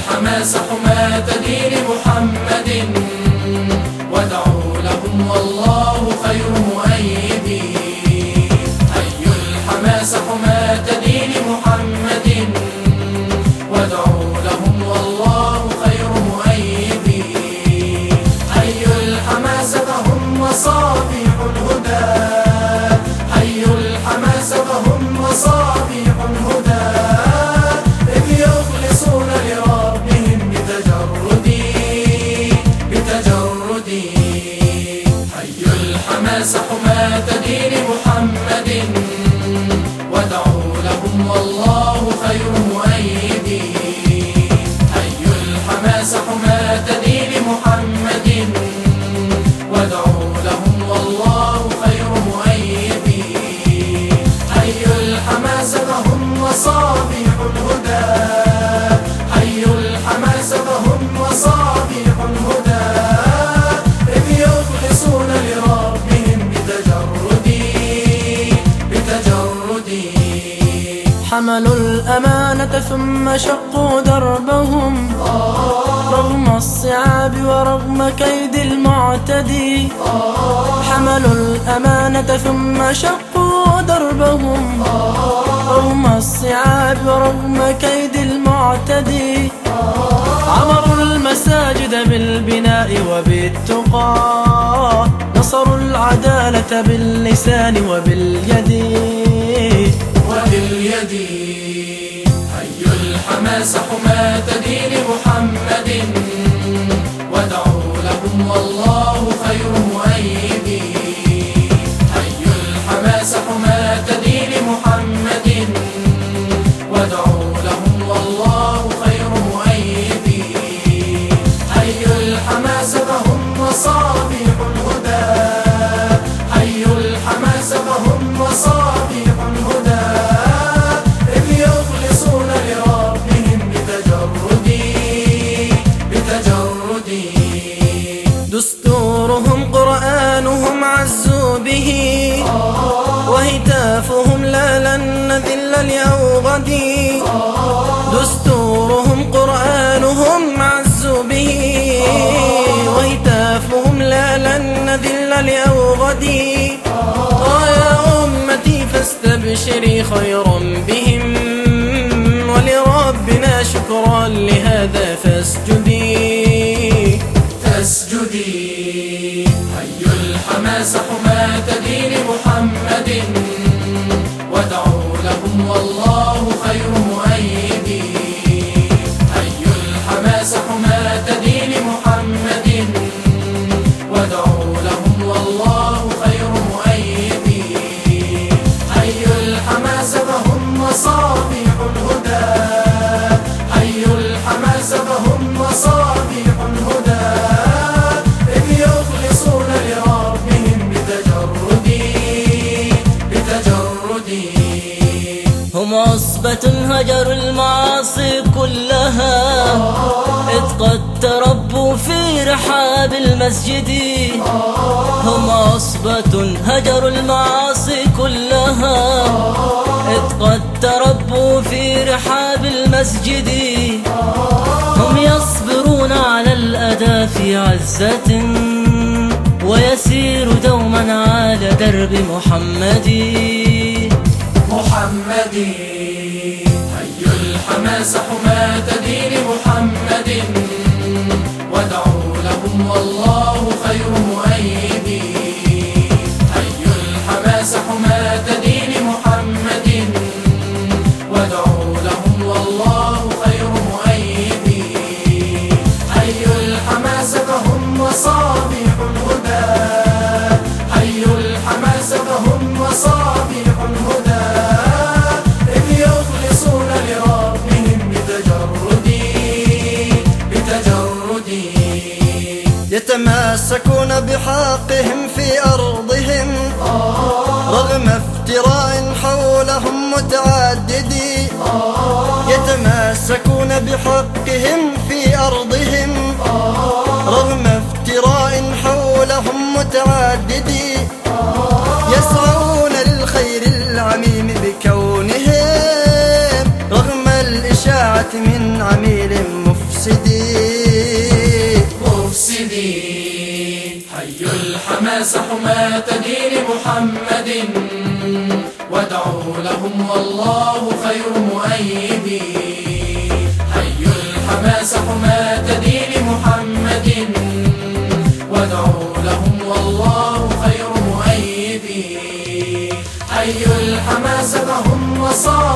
الحماس حماة دين محمد وادعوا لهم والله خير مؤيدين. حي الحماس حماة دين محمد وادعوا لهم والله خير مؤيدين. حي الحماس فهم مصابيح الهدى، حي الحماس فهم مصابيح الهدى، إذ يخلصون لربهم بتجرد. حي الحماس حماة دين محمد وادعوا لهم والله خير مؤيدين. حي الحماس حماة دين محمد وادعوا لهم والله خير مؤيدين. حي الحماس فهم مصابيح الهدى، حي الحماس فهم مصابيح الهدى، إذ يخلصون لربهم بتجرد. حملوا الأمانة ثم شقوا دربهم رغم الصعاب ورغم كيد المعتدي. حملوا الأمانة ثم شقوا دربهم رغم الصعاب ورغم كيد المعتدي. عمروا المساجد بالبناء وبالتقى، نصروا العدالة باللسان وباليد. حي الحماس حماة دين محمد وادعوا لهم والله خير مؤيدين. حي الحماس حماة دين محمد وادعوا لهم والله خير مؤيدين. حي الحماس فهم مصابيح الهدى، حي الحماس فهم مصابيح الهدى، إذ يخلصون لربهم بتجرد. دستورهم قرآنهم عزوا به، وهتافهم لا لن نذل لأوغد. دستورهم قرآنهم عزوا به، وهتافهم لا لن نذل لأوغد. يا أمتي فاستبشري خيرا بهم، ولربنا شكرا لهذا فاسجدي. حي الحماس حماة دين محمد وادعوا لهم والله خير مؤيدين. حي الحماس حماة دين محمد وادعوا لهم والله خير مؤيدين. حي الحماس فهم مصابيح الهدى، حي الحماس فهم مصابيح الهدى، إذ يخلصون لربهم بتجرد. هم عصبة هجروا المعاصي كلها، إذ قد تربوا في رحاب المسجد. هم عصبة هجروا المعاصي كلها، إذ قد تربوا في رحاب المسجد. هم يصبرون على الأذى في عزة، ويسير دوما على درب محمد. حي الحماس حماة دين محمد وادعوا لهم والله خير مؤيدين. حي الحماس حماة دين محمد وادعوا لهم والله خير مؤيدين. حي الحماس فهم مصابيح الهدى، حي الحماس فهم مصابيح الهدى، إذ يخلصون لربهم بتجرد. يتماسكون بحقهم في أرضهم رغم افتراء حولهم متعدد. يتماسكون بحقهم في أرضهم رغم افتراء حولهم متعدد. يسعون للخير العميم بكونهم رغم الإشاعة من عميل مفسد. مفسدين. حي الحماس حماة دين محمد وادعوا لهم والله خير مؤيدين. حي الحماس حماة دين محمد وادعوا لهم والله خير مؤيدين. حي الحماس فهم وصار